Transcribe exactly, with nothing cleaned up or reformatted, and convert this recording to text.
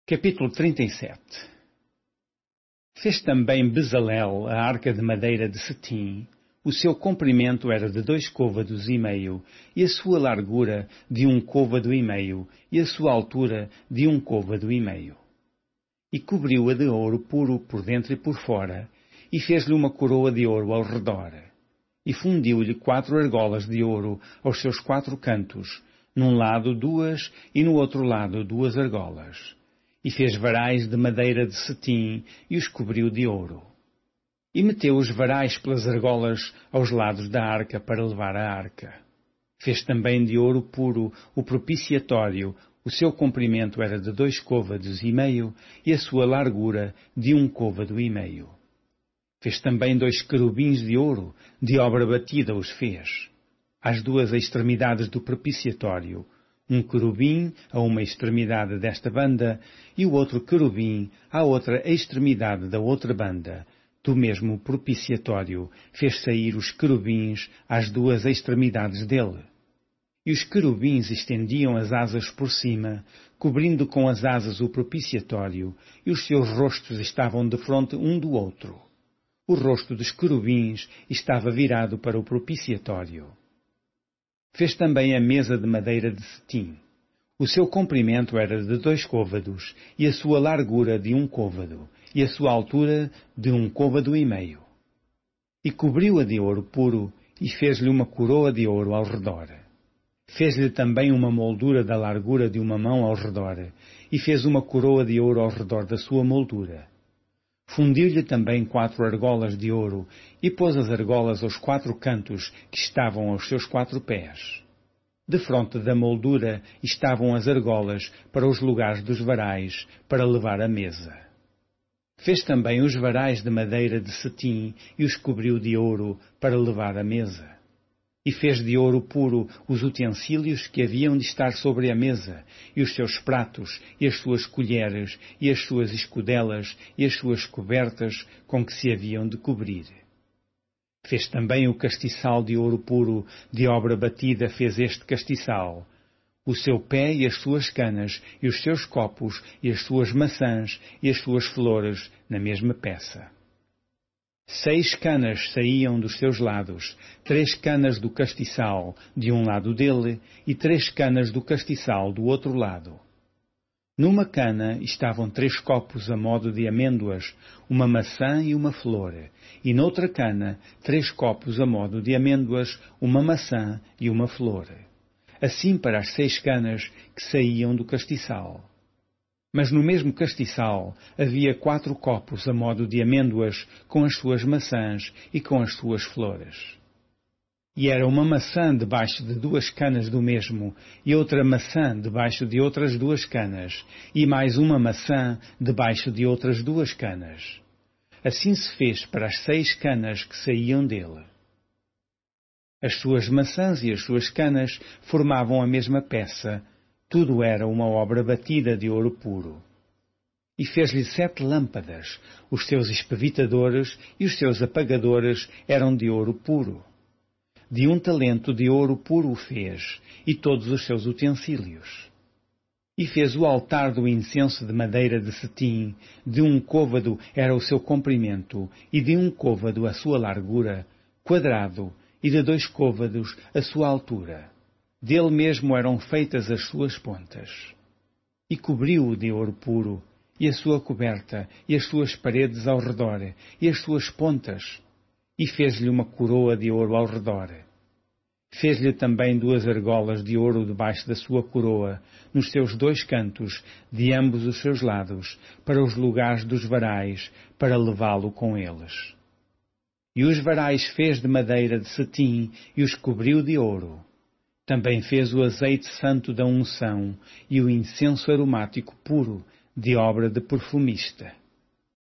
Capítulo trinta e sete. Fez também Bezalel a arca de madeira de cetim. O seu comprimento era de dois côvados e meio, e a sua largura de um côvado e meio, e a sua altura de um côvado e meio. E cobriu-a de ouro puro por dentro e por fora, e fez-lhe uma coroa de ouro ao redor. E fundiu-lhe quatro argolas de ouro aos seus quatro cantos, num lado duas e no outro lado duas argolas. E fez varais de madeira de cetim e os cobriu de ouro. E meteu os varais pelas argolas aos lados da arca para levar a arca. Fez também de ouro puro o propiciatório, o seu comprimento era de dois côvados e meio e a sua largura de um côvado e meio. Fez também dois querubins de ouro, de obra batida os fez. Às duas extremidades do propiciatório, um querubim a uma extremidade desta banda e o outro querubim à outra extremidade da outra banda. Do mesmo propiciatório fez sair os querubins às duas extremidades dele. E os querubins estendiam as asas por cima, cobrindo com as asas o propiciatório, e os seus rostos estavam defronte um do outro. O rosto dos querubins estava virado para o propiciatório. Fez também a mesa de madeira de cetim. O seu comprimento era de dois côvados, e a sua largura de um côvado, e a sua altura de um côvado e meio. E cobriu-a de ouro puro, e fez-lhe uma coroa de ouro ao redor. Fez-lhe também uma moldura da largura de uma mão ao redor, e fez uma coroa de ouro ao redor da sua moldura. Fundiu-lhe também quatro argolas de ouro, e pôs as argolas aos quatro cantos que estavam aos seus quatro pés. Defronte da moldura estavam as argolas para os lugares dos varais, para levar a mesa. Fez também os varais de madeira de cetim e os cobriu de ouro para levar a mesa. E fez de ouro puro os utensílios que haviam de estar sobre a mesa, e os seus pratos, e as suas colheres, e as suas escudelas, e as suas cobertas com que se haviam de cobrir. Fez também o castiçal de ouro puro, de obra batida fez este castiçal. O seu pé e as suas canas, e os seus copos, e as suas maçãs, e as suas flores, na mesma peça. Seis canas saíam dos seus lados, três canas do castiçal de um lado dele e três canas do castiçal do outro lado. Numa cana estavam três copos a modo de amêndoas, uma maçã e uma flor, e noutra cana três copos a modo de amêndoas, uma maçã e uma flor. Assim para as seis canas que saíam do castiçal. Mas no mesmo castiçal havia quatro copos a modo de amêndoas, com as suas maçãs e com as suas flores. E era uma maçã debaixo de duas canas do mesmo, e outra maçã debaixo de outras duas canas, e mais uma maçã debaixo de outras duas canas. Assim se fez para as seis canas que saíam dele. As suas maçãs e as suas canas formavam a mesma peça. Tudo era uma obra batida de ouro puro. E fez-lhe sete lâmpadas, os seus espevitadores e os seus apagadores eram de ouro puro. De um talento de ouro puro o fez, e todos os seus utensílios. E fez o altar do incenso de madeira de cetim, de um côvado era o seu comprimento, e de um côvado a sua largura, quadrado, e de dois côvados a sua altura. Dele mesmo eram feitas as suas pontas. E cobriu-o de ouro puro, e a sua coberta, e as suas paredes ao redor, e as suas pontas, e fez-lhe uma coroa de ouro ao redor. Fez-lhe também duas argolas de ouro debaixo da sua coroa, nos seus dois cantos, de ambos os seus lados, para os lugares dos varais, para levá-lo com eles. E os varais fez de madeira de cetim, e os cobriu de ouro. Também fez o azeite santo da unção e o incenso aromático puro, de obra de perfumista.